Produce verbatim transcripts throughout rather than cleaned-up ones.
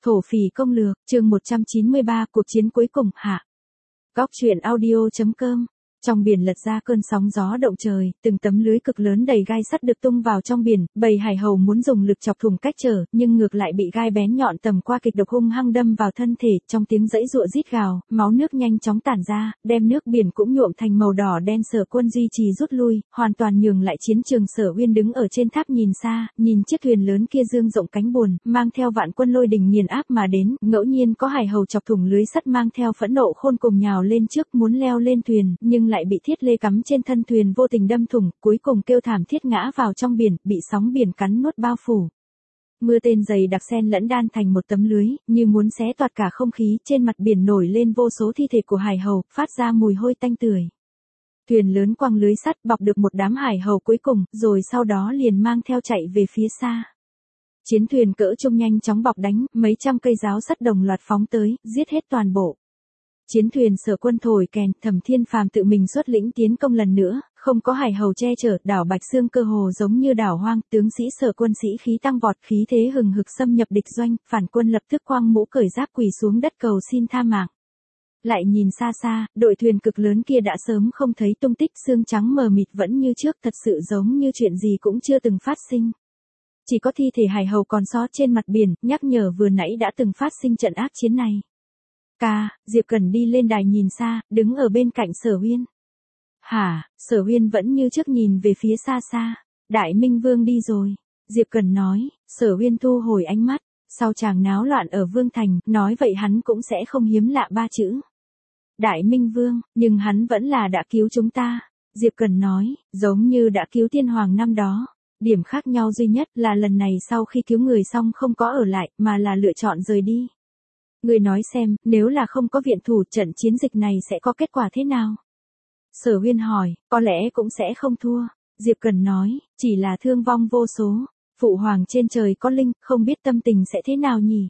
Thổ phỉ công lược, chương một trăm chín mươi ba, cuộc chiến cuối cùng, hạ. Góc truyện audio.com. Trong biển lật ra cơn sóng gió động trời, từng tấm lưới cực lớn đầy gai sắt được tung vào trong biển, bầy hải hầu muốn dùng lực chọc thủng cách trở, nhưng ngược lại bị gai bén nhọn tầm qua kịch độc hung hăng đâm vào thân thể, trong tiếng giãy giụa rít gào, máu nước nhanh chóng tản ra, đem nước biển cũng nhuộm thành màu đỏ đen. Sở Quân duy trì rút lui, hoàn toàn nhường lại chiến trường. Sở Uyên đứng ở trên tháp nhìn xa, nhìn chiếc thuyền lớn kia dương rộng cánh buồm, mang theo vạn quân lôi đình nghiền áp mà đến, ngẫu nhiên có hải hầu chọc thủng lưới sắt mang theo phẫn nộ khôn cùng nhào lên trước muốn leo lên thuyền, nhưng lại bị thiết lê cắm trên thân thuyền vô tình đâm thủng, cuối cùng kêu thảm thiết ngã vào trong biển, bị sóng biển cắn nuốt bao phủ. Mưa tên dày đặc xen lẫn đan thành một tấm lưới, như muốn xé toạc cả không khí. Trên mặt biển nổi lên vô số thi thể của hải hầu, phát ra mùi hôi tanh tưởi. Thuyền lớn quăng lưới sắt bọc được một đám hải hầu cuối cùng, rồi sau đó liền mang theo chạy về phía xa. Chiến thuyền cỡ trung nhanh chóng bọc đánh, mấy trăm cây giáo sắt đồng loạt phóng tới, giết hết toàn bộ. Chiến thuyền Sở Quân thổi kèn, Thẩm Thiên Phàm tự mình xuất lĩnh tiến công lần nữa, không có hải hầu che chở, đảo Bạch Xương cơ hồ giống như đảo hoang, tướng sĩ Sở Quân sĩ khí tăng vọt, khí thế hừng hực xâm nhập địch doanh, phản quân lập tức quăng mũ cởi giáp quỳ xuống đất cầu xin tha mạng. Lại nhìn xa xa, đội thuyền cực lớn kia đã sớm không thấy tung tích, xương trắng mờ mịt vẫn như trước, thật sự giống như chuyện gì cũng chưa từng phát sinh. Chỉ có thi thể hải hầu còn sót trên mặt biển, nhắc nhở vừa nãy đã từng phát sinh trận ác chiến này. Ca, Diệp Cẩn đi lên đài nhìn xa, đứng ở bên cạnh Sở Uyên. Hả, Sở Uyên vẫn như trước nhìn về phía xa xa. Đại Minh Vương đi rồi. Diệp Cẩn nói, Sở Uyên thu hồi ánh mắt, sau chàng náo loạn ở Vương Thành, nói vậy hắn cũng sẽ không hiếm lạ ba chữ. Đại Minh Vương, nhưng hắn vẫn là đã cứu chúng ta. Diệp Cẩn nói, giống như đã cứu Tiên Hoàng năm đó. Điểm khác nhau duy nhất là lần này sau khi cứu người xong không có ở lại, mà là lựa chọn rời đi. Người nói xem, nếu là không có viện thủ, trận chiến dịch này sẽ có kết quả thế nào? Sở Uyên hỏi, có lẽ cũng sẽ không thua. Diệp Cẩn nói, chỉ là thương vong vô số. Phụ hoàng trên trời có linh, không biết tâm tình sẽ thế nào nhỉ?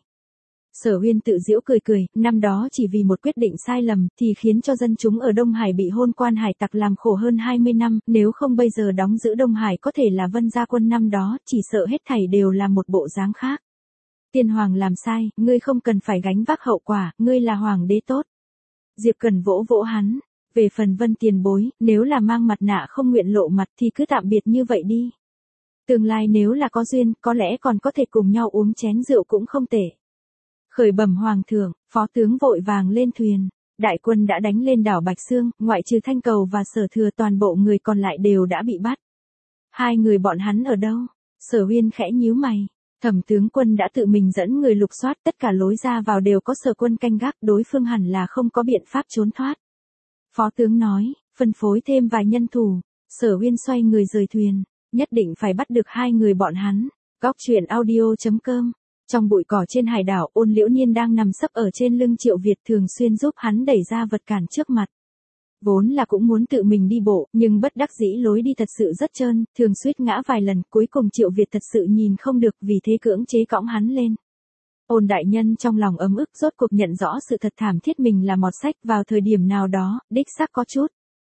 Sở Uyên tự giễu cười cười, năm đó chỉ vì một quyết định sai lầm, thì khiến cho dân chúng ở Đông Hải bị hôn quan hải tặc làm khổ hơn hai mươi năm, nếu không bây giờ đóng giữ Đông Hải có thể là Vân Gia Quân năm đó, chỉ sợ hết thảy đều là một bộ dáng khác. Tiên Hoàng làm sai, ngươi không cần phải gánh vác hậu quả, ngươi là hoàng đế tốt. Diệp Cẩn vỗ vỗ hắn, về phần Vân tiền bối, nếu là mang mặt nạ không nguyện lộ mặt thì cứ tạm biệt như vậy đi. Tương lai nếu là có duyên, có lẽ còn có thể cùng nhau uống chén rượu cũng không tệ. Khởi bẩm hoàng thượng, phó tướng vội vàng lên thuyền. Đại quân đã đánh lên đảo Bạch Xương, ngoại trừ Thanh Cầu và Sở Thừa, toàn bộ người còn lại đều đã bị bắt. Hai người bọn hắn ở đâu? Sở Uyên khẽ nhíu mày. Thẩm tướng quân đã tự mình dẫn người lục soát, tất cả lối ra vào đều có Sở Quân canh gác, đối phương hẳn là không có biện pháp trốn thoát. Phó tướng nói, phân phối thêm vài nhân thủ. Sở Uyên xoay người rời thuyền, nhất định phải bắt được hai người bọn hắn. Góc truyện audio.com. Trong bụi cỏ trên hải đảo, Ôn Liễu Niên đang nằm sấp ở trên lưng Triệu Việt, thường xuyên giúp hắn đẩy ra vật cản trước mặt. Vốn là cũng muốn tự mình đi bộ, nhưng bất đắc dĩ lối đi thật sự rất trơn, thường suýt ngã vài lần, cuối cùng Triệu Việt thật sự nhìn không được, vì thế cưỡng chế cõng hắn lên. Ôn đại nhân trong lòng ấm ức, rốt cuộc nhận rõ sự thật thảm thiết mình là mọt sách, vào thời điểm nào đó, đích xác có chút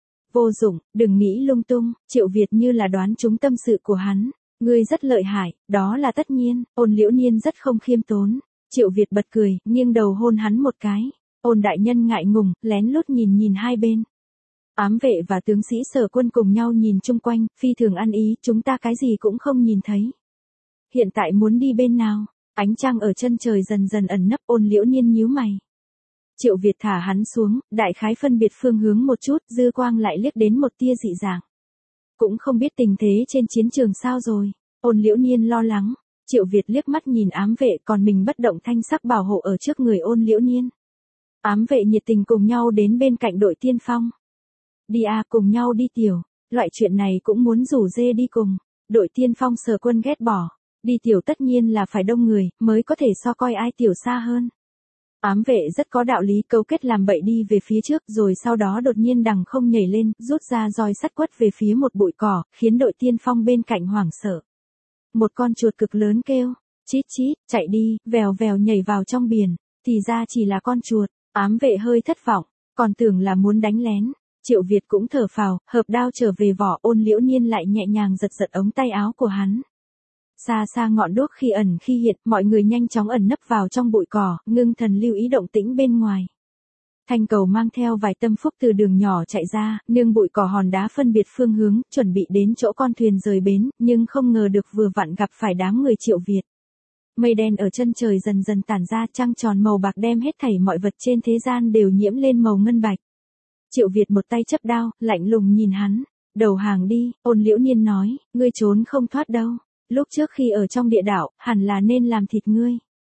vô dụng, đừng nghĩ lung tung. Triệu Việt như là đoán trúng tâm sự của hắn. Ngươi rất lợi hại, đó là tất nhiên. Ôn Liễu Niên rất không khiêm tốn. Triệu Việt bật cười, nghiêng đầu hôn hắn một cái. Ôn đại nhân ngại ngùng, lén lút nhìn nhìn hai bên. Ám vệ và tướng sĩ Sở Quân cùng nhau nhìn chung quanh, phi thường ăn ý, chúng ta cái gì cũng không nhìn thấy. Hiện tại muốn đi bên nào? Ánh trăng ở chân trời dần dần ẩn nấp. Ôn Liễu Niên nhíu mày. Triệu Việt thả hắn xuống, đại khái phân biệt phương hướng một chút, dư quang lại liếc đến một tia dị dạng. Cũng không biết tình thế trên chiến trường sao rồi. Ôn Liễu Niên lo lắng. Triệu Việt liếc mắt nhìn ám vệ, còn mình bất động thanh sắc bảo hộ ở trước người Ôn Liễu Niên. Ám vệ nhiệt tình cùng nhau đến bên cạnh đội tiên phong. Đi à, cùng nhau đi tiểu. Loại chuyện này cũng muốn rủ dê đi cùng. Đội tiên phong Sở Quân ghét bỏ. Đi tiểu tất nhiên là phải đông người, mới có thể so coi ai tiểu xa hơn. Ám vệ rất có đạo lý, câu kết làm bậy đi về phía trước, rồi sau đó đột nhiên đằng không nhảy lên, rút ra roi sắt quất về phía một bụi cỏ, khiến đội tiên phong bên cạnh hoảng sợ. Một con chuột cực lớn kêu, chít chít, chạy đi, vèo vèo nhảy vào trong biển, thì ra chỉ là con chuột. Ám vệ hơi thất vọng, còn tưởng là muốn đánh lén. Triệu Việt cũng thở phào, hợp đao trở về vỏ. Ôn Liễu Niên lại nhẹ nhàng giật giật ống tay áo của hắn. Xa xa ngọn đuốc khi ẩn khi hiện, mọi người nhanh chóng ẩn nấp vào trong bụi cỏ, ngưng thần lưu ý động tĩnh bên ngoài. Thanh Cầu mang theo vài tâm phúc từ đường nhỏ chạy ra, nương bụi cỏ hòn đá phân biệt phương hướng, chuẩn bị đến chỗ con thuyền rời bến, nhưng không ngờ được vừa vặn gặp phải đám người Triệu Việt. Mây đen ở chân trời dần dần tản ra, trăng tròn màu bạc đem hết thảy mọi vật trên thế gian đều nhiễm lên màu ngân bạch. Triệu Việt một tay chấp đao, lạnh lùng nhìn hắn, đầu hàng đi, Ôn Liễu Niên nói, ngươi trốn không thoát đâu, lúc trước khi ở trong địa đạo, hẳn là nên làm thịt ngươi.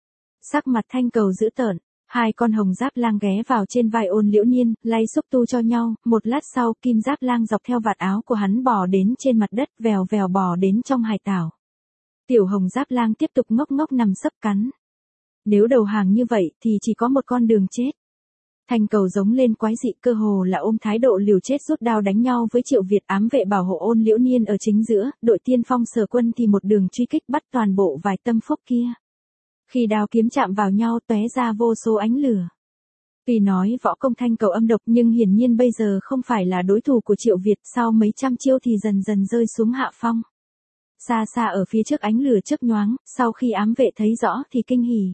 Sắc mặt Thanh Cầu dữ tợn, hai con hồng giáp lang ghé vào trên vai Ôn Liễu Niên, lay xúc tu cho nhau, một lát sau kim giáp lang dọc theo vạt áo của hắn bò đến trên mặt đất, vèo vèo bò đến trong hải tảo. Tiểu hồng giáp lang tiếp tục ngốc ngốc nằm sấp cắn. Nếu đầu hàng như vậy thì chỉ có một con đường chết. Thanh Cầu giống lên quái dị, cơ hồ là ôm thái độ liều chết rút đao đánh nhau với Triệu Việt, ám vệ bảo hộ Ôn Liễu Niên ở chính giữa, đội tiên phong Sở Quân thì một đường truy kích bắt toàn bộ vài tâm phúc kia. Khi đao kiếm chạm vào nhau tóe ra vô số ánh lửa. Tuy nói võ công Thanh Cầu âm độc nhưng hiển nhiên bây giờ không phải là đối thủ của Triệu Việt, sau mấy trăm chiêu thì dần dần rơi xuống hạ phong. Xa xa ở phía trước ánh lửa chớp nhoáng, sau khi ám vệ thấy rõ thì kinh hỉ.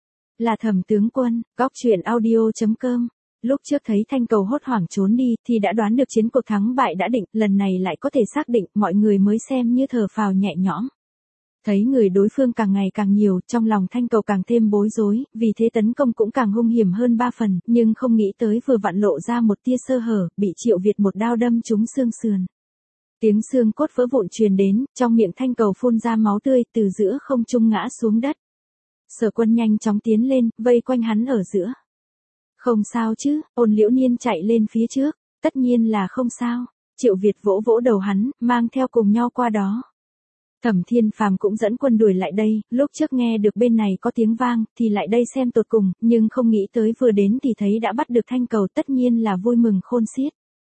Là Thẩm tướng quân, góc truyện audio chấm com. Lúc trước thấy Thanh Cầu hốt hoảng trốn đi thì đã đoán được chiến cuộc thắng bại đã định, lần này lại có thể xác định, mọi người mới xem như thở phào nhẹ nhõm. Thấy người đối phương càng ngày càng nhiều, trong lòng Thanh Cầu càng thêm bối rối, vì thế tấn công cũng càng hung hiểm hơn ba phần, nhưng không nghĩ tới vừa vặn lộ ra một tia sơ hở, bị Triệu Việt một đao đâm trúng xương sườn. Tiếng xương cốt vỡ vụn truyền đến, trong miệng Thanh Cầu phun ra máu tươi, từ giữa không trung ngã xuống đất. Sở Quân nhanh chóng tiến lên, vây quanh hắn ở giữa. Không sao chứ, Ôn Liễu Niên chạy lên phía trước, tất nhiên là không sao. Triệu Việt vỗ vỗ đầu hắn, mang theo cùng nhau qua đó. Thẩm Thiên Phàm cũng dẫn quân đuổi lại đây, lúc trước nghe được bên này có tiếng vang, thì lại đây xem tột cùng, nhưng không nghĩ tới vừa đến thì thấy đã bắt được Thanh Cầu, tất nhiên là vui mừng khôn xiết.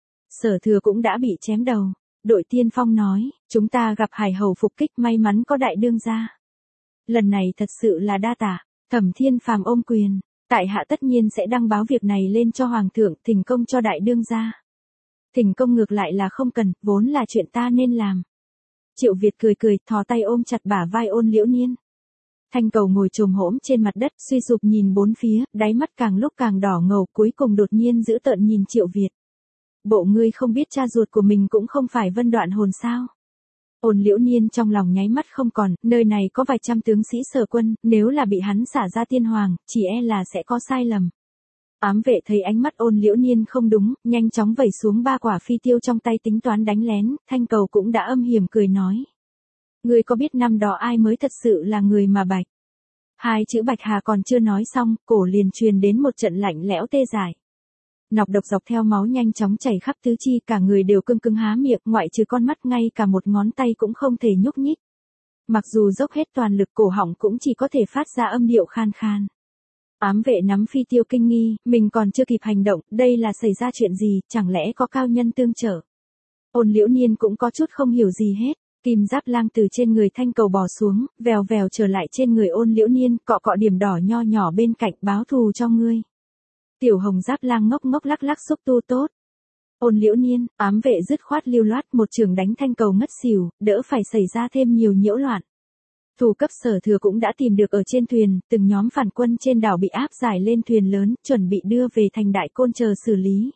Sở Thừa cũng đã bị chém đầu. Đội tiên phong nói, chúng ta gặp Hải Hầu phục kích, may mắn có đại đương gia. Lần này thật sự là đa tạ. Thẩm Thiên Phàm ôm quyền, tại hạ tất nhiên sẽ đăng báo việc này lên cho Hoàng thượng, thỉnh công cho đại đương gia. Thỉnh công ngược lại là không cần, vốn là chuyện ta nên làm. Triệu Việt cười cười, thò tay ôm chặt bả vai Ôn Liễu Niên. Thanh Cầu ngồi chồm hổm trên mặt đất, suy sụp nhìn bốn phía, đáy mắt càng lúc càng đỏ ngầu, cuối cùng đột nhiên dữ tợn nhìn Triệu Việt. Bộ ngươi không biết cha ruột của mình cũng không phải Vân Đoạn Hồn sao? Ôn Liễu Niên trong lòng nháy mắt không còn, nơi này có vài trăm tướng sĩ Sở Quân, nếu là bị hắn xả ra tiên hoàng, chỉ e là sẽ có sai lầm. Ám vệ thấy ánh mắt Ôn Liễu Niên không đúng, nhanh chóng vẩy xuống ba quả phi tiêu trong tay tính toán đánh lén, Thanh Cầu cũng đã âm hiểm cười nói. Ngươi có biết năm đó ai mới thật sự là người mà Bạch? Hai chữ Bạch Hà còn chưa nói xong, cổ liền truyền đến một trận lạnh lẽo tê dại. Nọc độc dọc theo máu nhanh chóng chảy khắp tứ chi, cả người đều cưng cứng há miệng, ngoại trừ con mắt ngay cả một ngón tay cũng không thể nhúc nhích. Mặc dù dốc hết toàn lực, cổ họng cũng chỉ có thể phát ra âm điệu khan khan. Ám vệ nắm phi tiêu kinh nghi, mình còn chưa kịp hành động, đây là xảy ra chuyện gì, chẳng lẽ có cao nhân tương trợ. Ôn Liễu Niên cũng có chút không hiểu gì hết, kim giáp lang từ trên người Thanh Cầu bò xuống, vèo vèo trở lại trên người Ôn Liễu Niên, cọ cọ điểm đỏ nho nhỏ bên cạnh, báo thù cho ngươi. Tiểu hồng giáp lang ngốc ngốc lắc lắc xúc tu tốt. Ôn Liễu Niên, ám vệ dứt khoát lưu loát một trường đánh Thanh Cầu ngất xỉu, đỡ phải xảy ra thêm nhiều nhiễu loạn. Thủ cấp Sở Thừa cũng đã tìm được ở trên thuyền, từng nhóm phản quân trên đảo bị áp giải lên thuyền lớn, chuẩn bị đưa về thành Đại Côn chờ xử lý.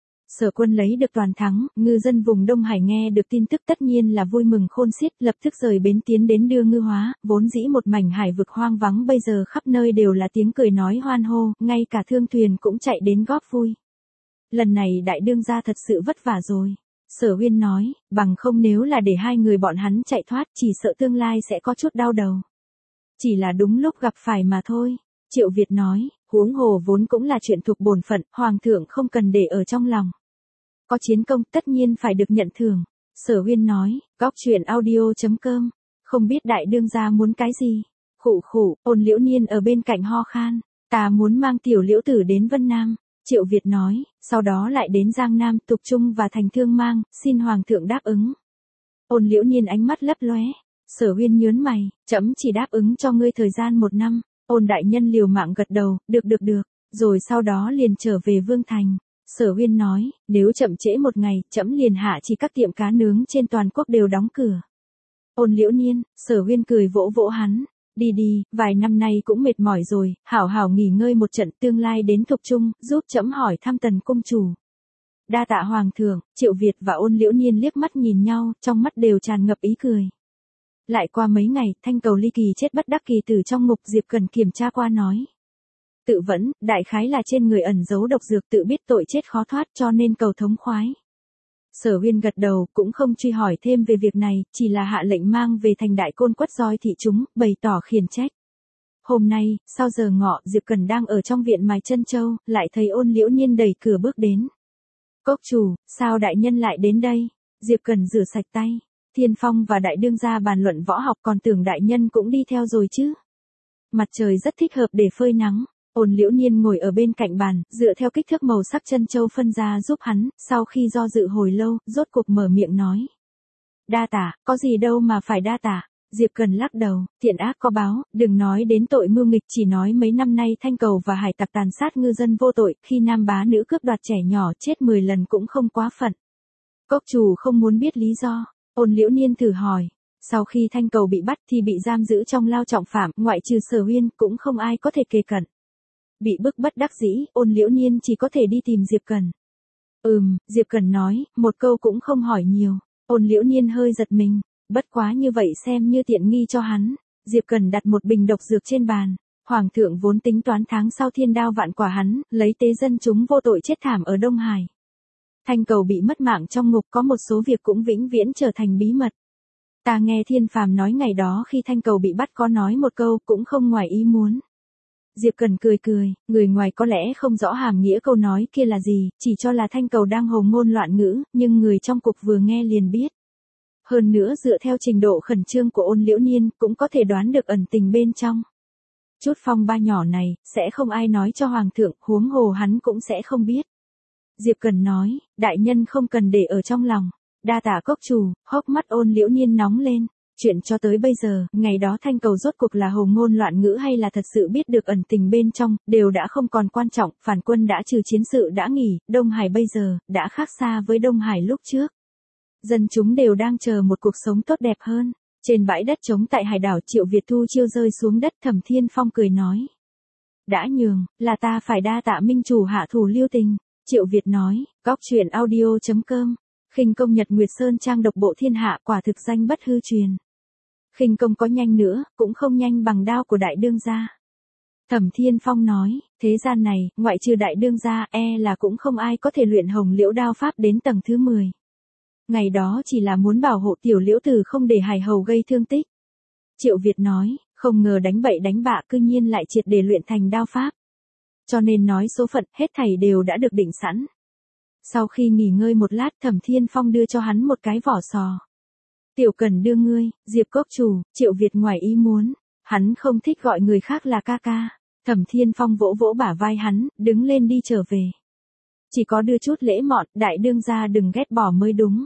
Sở Quân lấy được toàn thắng, ngư dân vùng Đông Hải nghe được tin tức tất nhiên là vui mừng khôn xiết, lập tức rời bến tiến đến đưa ngư hóa, vốn dĩ một mảnh hải vực hoang vắng bây giờ khắp nơi đều là tiếng cười nói hoan hô, ngay cả thương thuyền cũng chạy đến góp vui. Lần này đại đương gia thật sự vất vả rồi. Sở Huyên nói, bằng không nếu là để hai người bọn hắn chạy thoát, chỉ sợ tương lai sẽ có chút đau đầu. Chỉ là đúng lúc gặp phải mà thôi. Triệu Việt nói, huống hồ vốn cũng là chuyện thuộc bổn phận, Hoàng thượng không cần để ở trong lòng. Có chiến công tất nhiên phải được nhận thưởng. Sở Huyên nói, góc truyện audio chấm com. Không biết đại đương gia muốn cái gì. Khụ khụ, Ôn Liễu Niên ở bên cạnh ho khan. Ta muốn mang tiểu Liễu Tử đến Vân Nam. Triệu Việt nói, sau đó lại đến Giang Nam, Tục Trung và thành Thương Mang, xin Hoàng thượng đáp ứng. Ôn Liễu Niên ánh mắt lấp lóe. Sở Huyên nhớn mày, trẫm chỉ đáp ứng cho ngươi thời gian một năm. Ôn đại nhân liều mạng gật đầu, được được được, rồi sau đó liền trở về Vương Thành. Sở Huyên nói, nếu chậm trễ một ngày, trẫm liền hạ chỉ các tiệm cá nướng trên toàn quốc đều đóng cửa. Ôn Liễu Niên, Sở Huyên cười vỗ vỗ hắn. Đi đi, vài năm nay cũng mệt mỏi rồi, hảo hảo nghỉ ngơi một trận, tương lai đến thục trung, giúp trẫm hỏi thăm Tần cung chủ. Đa tạ hoàng thượng. Triệu Việt và Ôn Liễu Niên liếc mắt nhìn nhau, trong mắt đều tràn ngập ý cười. Lại qua mấy ngày, Thanh Cầu ly kỳ chết bất đắc kỳ từ trong ngục, Diệp Cần kiểm tra qua nói. Tự vẫn, đại khái là trên người ẩn giấu độc dược, tự biết tội chết khó thoát cho nên cầu thống khoái. Sở Huyên gật đầu, cũng không truy hỏi thêm về việc này, chỉ là hạ lệnh mang về thành Đại Côn quất roi thị chúng, bày tỏ khiển trách. Hôm nay, sau giờ ngọ, Diệp Cần đang ở trong viện mài chân châu, lại thấy Ôn Liễu Niên đẩy cửa bước đến. Cốc chủ, sao đại nhân lại đến đây? Diệp Cần rửa sạch tay. Thiên Phong và đại đương gia bàn luận võ học, còn tưởng đại nhân cũng đi theo rồi chứ. Mặt trời rất thích hợp để phơi nắng. Ôn Liễu Niên ngồi ở bên cạnh bàn, dựa theo kích thước màu sắc chân châu phân ra giúp hắn, sau khi do dự hồi lâu, rốt cuộc mở miệng nói. Đa tả, có gì đâu mà phải đa tả. Diệp Cần lắc đầu, thiện ác có báo, đừng nói đến tội mưu nghịch, chỉ nói mấy năm nay Thanh Cầu và hải tặc tàn sát ngư dân vô tội, khi nam bá nữ cướp đoạt trẻ nhỏ chết mười lần cũng không quá phận. Cốc chủ không muốn biết lý do. Ôn Liễu Niên thử hỏi. Sau khi Thanh Cầu bị bắt thì bị giam giữ trong lao trọng phạm, ngoại trừ Sở Huyên, cũng không ai có thể kề cận. Bị bức bất đắc dĩ, Ôn Liễu Niên chỉ có thể đi tìm Diệp Cần. Ừm, Diệp Cần nói, một câu cũng không hỏi nhiều. Ôn Liễu Niên hơi giật mình, bất quá như vậy xem như tiện nghi cho hắn. Diệp Cần đặt một bình độc dược trên bàn. Hoàng thượng vốn tính toán tháng sau thiên đao vạn quả hắn, lấy tế dân chúng vô tội chết thảm ở Đông Hải. Thanh Cầu bị mất mạng trong ngục, có một số việc cũng vĩnh viễn trở thành bí mật. Ta nghe Thiên Phàm nói ngày đó khi Thanh Cầu bị bắt có nói một câu, cũng không ngoài ý muốn. Diệp Cần cười cười, người ngoài có lẽ không rõ hàm nghĩa câu nói kia là gì, chỉ cho là Thanh Cầu đang hồ ngôn loạn ngữ, nhưng người trong cục vừa nghe liền biết. Hơn nữa dựa theo trình độ khẩn trương của Ôn Liễu Niên, cũng có thể đoán được ẩn tình bên trong. Chút phong ba nhỏ này, sẽ không ai nói cho Hoàng thượng, huống hồ hắn cũng sẽ không biết. Diệp Cần nói, đại nhân không cần để ở trong lòng. Đa tả cốc chủ. Hốc mắt Ôn Liễu Niên nóng lên. Chuyện cho tới bây giờ, ngày đó Thanh Cầu rốt cuộc là hồ ngôn loạn ngữ hay là thật sự biết được ẩn tình bên trong, đều đã không còn quan trọng, phản quân đã trừ chiến sự đã nghỉ, Đông Hải bây giờ, đã khác xa với Đông Hải lúc trước. Dân chúng đều đang chờ một cuộc sống tốt đẹp hơn. Trên bãi đất trống tại hải đảo Triệu Việt Thu chiêu rơi xuống đất, Thẩm Thiên Phong cười nói. Đã nhường, là ta phải đa tạ minh chủ hạ thủ lưu tình. Triệu Việt nói, góc truyện audio chấm com. Khinh công Nhật Nguyệt Sơn trang độc bộ thiên hạ, quả thực danh bất hư truyền. Khinh công có nhanh nữa, cũng không nhanh bằng đao của đại đương gia. Thẩm Thiên Phong nói, thế gian này, ngoại trừ đại đương gia, e là cũng không ai có thể luyện hồng liễu đao pháp đến tầng thứ mười. Ngày đó chỉ là muốn bảo hộ tiểu liễu tử không để hải hầu gây thương tích. Triệu Việt nói, không ngờ đánh bậy đánh bạ cư nhiên lại triệt để luyện thành đao pháp. Cho nên nói số phận, hết thảy đều đã được định sẵn. Sau khi nghỉ ngơi một lát, Thẩm Thiên Phong đưa cho hắn một cái vỏ sò. Tiểu Cần đưa ngươi. Diệp cốc chủ. Triệu Việt ngoài ý muốn. Hắn không thích gọi người khác là ca ca. Thẩm Thiên Phong vỗ vỗ bả vai hắn, đứng lên đi trở về. Chỉ có đưa chút lễ mọn, đại đương gia đừng ghét bỏ mới đúng.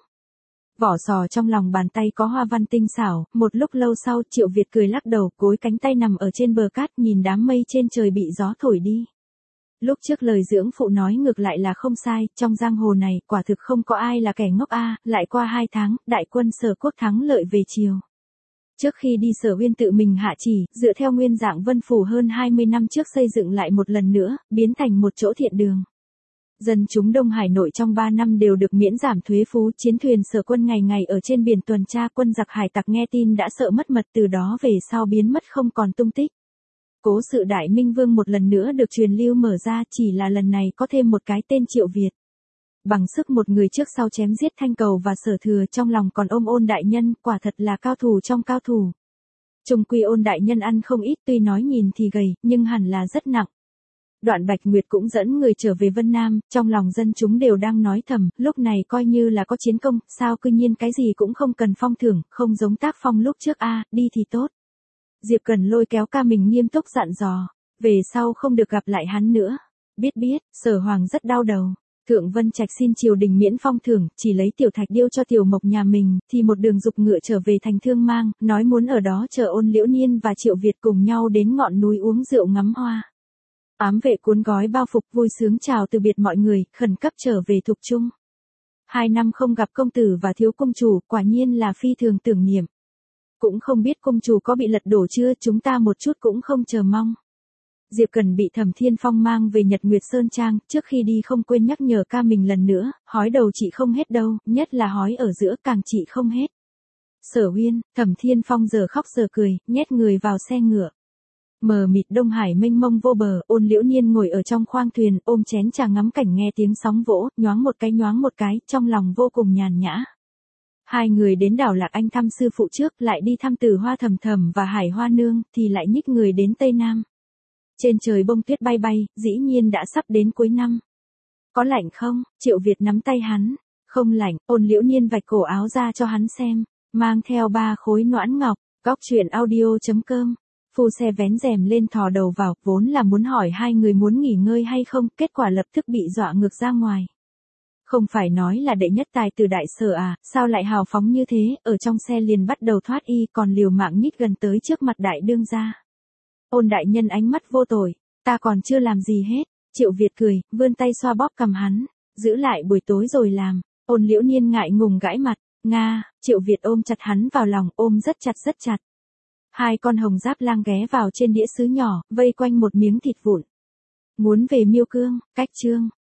Vỏ sò trong lòng bàn tay có hoa văn tinh xảo, một lúc lâu sau Triệu Việt cười lắc đầu, gối cánh tay nằm ở trên bờ cát nhìn đám mây trên trời bị gió thổi đi. Lúc trước lời dưỡng phụ nói ngược lại là không sai, trong giang hồ này quả thực không có ai là kẻ ngốc a. Lại qua hai tháng, đại quân Sở Quốc thắng lợi về chiều. Trước khi đi Sở Huyên tự mình hạ chỉ, dựa theo nguyên dạng Vân Phủ hơn hai mươi năm trước xây dựng lại một lần nữa, biến thành một chỗ thiện đường. Dân chúng Đông Hải nội trong ba năm đều được miễn giảm thuế phú, chiến thuyền Sở Quân ngày ngày ở trên biển tuần tra, quân giặc hải tặc nghe tin đã sợ mất mật, từ đó về sau biến mất không còn tung tích. Cố sự Đại Minh Vương một lần nữa được truyền lưu mở ra, chỉ là lần này có thêm một cái tên Triệu Việt. Bằng sức một người trước sau chém giết Thanh Cầu và Sở Thừa, trong lòng còn ôm Ôn đại nhân, quả thật là cao thủ trong cao thủ. Trung quy Ôn đại nhân ăn không ít, tuy nói nhìn thì gầy, nhưng hẳn là rất nặng. Đoạn Bạch Nguyệt cũng dẫn người trở về Vân Nam, trong lòng dân chúng đều đang nói thầm, lúc này coi như là có chiến công, sao cư nhiên cái gì cũng không cần phong thưởng, không giống tác phong lúc trước a, à, đi thì tốt. Diệp Cần lôi kéo ca mình nghiêm túc dặn dò, về sau không được gặp lại hắn nữa. Biết biết, Sở Hoàng rất đau đầu. Thượng Vân Trạch xin triều đình miễn phong thưởng, chỉ lấy tiểu thạch điêu cho tiểu mộc nhà mình, thì một đường dục ngựa trở về thành Thương Mang, nói muốn ở đó chờ Ôn Liễu Niên và Triệu Việt cùng nhau đến ngọn núi uống rượu ngắm hoa. Ám vệ cuốn gói bao phục vui sướng chào từ biệt mọi người, khẩn cấp trở về thục trung. Hai năm không gặp công tử và thiếu công chủ, quả nhiên là phi thường tưởng niệm. cũng không biết cung chủ có bị lật đổ chưa, chúng ta một chút cũng không chờ mong. Diệp Cần bị Thẩm Thiên Phong mang về Nhật Nguyệt Sơn Trang, trước khi đi không quên nhắc nhở ca mình lần nữa, hói đầu chị không hết đâu, nhất là hói ở giữa càng chị không hết. Sở Uyên, Thẩm Thiên Phong giờ khóc giờ cười, nhét người vào xe ngựa. Mờ mịt Đông Hải mênh mông vô bờ, Ôn Liễu Niên ngồi ở trong khoang thuyền, ôm chén trà ngắm cảnh nghe tiếng sóng vỗ, nhoáng một cái nhoáng một cái, trong lòng vô cùng nhàn nhã. Hai người đến đảo Lạc Anh thăm sư phụ trước, lại đi thăm Tử Hoa Thầm Thầm và Hải Hoa Nương, thì lại nhích người đến Tây Nam. Trên trời bông tuyết bay bay, dĩ nhiên đã sắp đến cuối năm. Có lạnh không? Triệu Việt nắm tay hắn. Không lạnh, Ôn Liễu Niên vạch cổ áo ra cho hắn xem, mang theo ba khối noãn ngọc. Góc truyện audio chấm com. Phu xe vén rèm lên thò đầu vào, vốn là muốn hỏi hai người muốn nghỉ ngơi hay không, kết quả lập tức bị dọa ngược ra ngoài. Không phải nói là đệ nhất tài từ đại sở à, sao lại hào phóng như thế, ở trong xe liền bắt đầu thoát y, còn liều mạng nhích gần tới trước mặt đại đương gia. Ôn đại nhân ánh mắt vô tội, ta còn chưa làm gì hết. Triệu Việt cười, vươn tay xoa bóp cầm hắn, giữ lại buổi tối rồi làm. Ôn Liễu Niên ngại ngùng gãi mặt, Nga. Triệu Việt ôm chặt hắn vào lòng, ôm rất chặt rất chặt. Hai con hồng giáp lang ghé vào trên đĩa sứ nhỏ, vây quanh một miếng thịt vụn. Muốn về Miêu Cương, cách chương.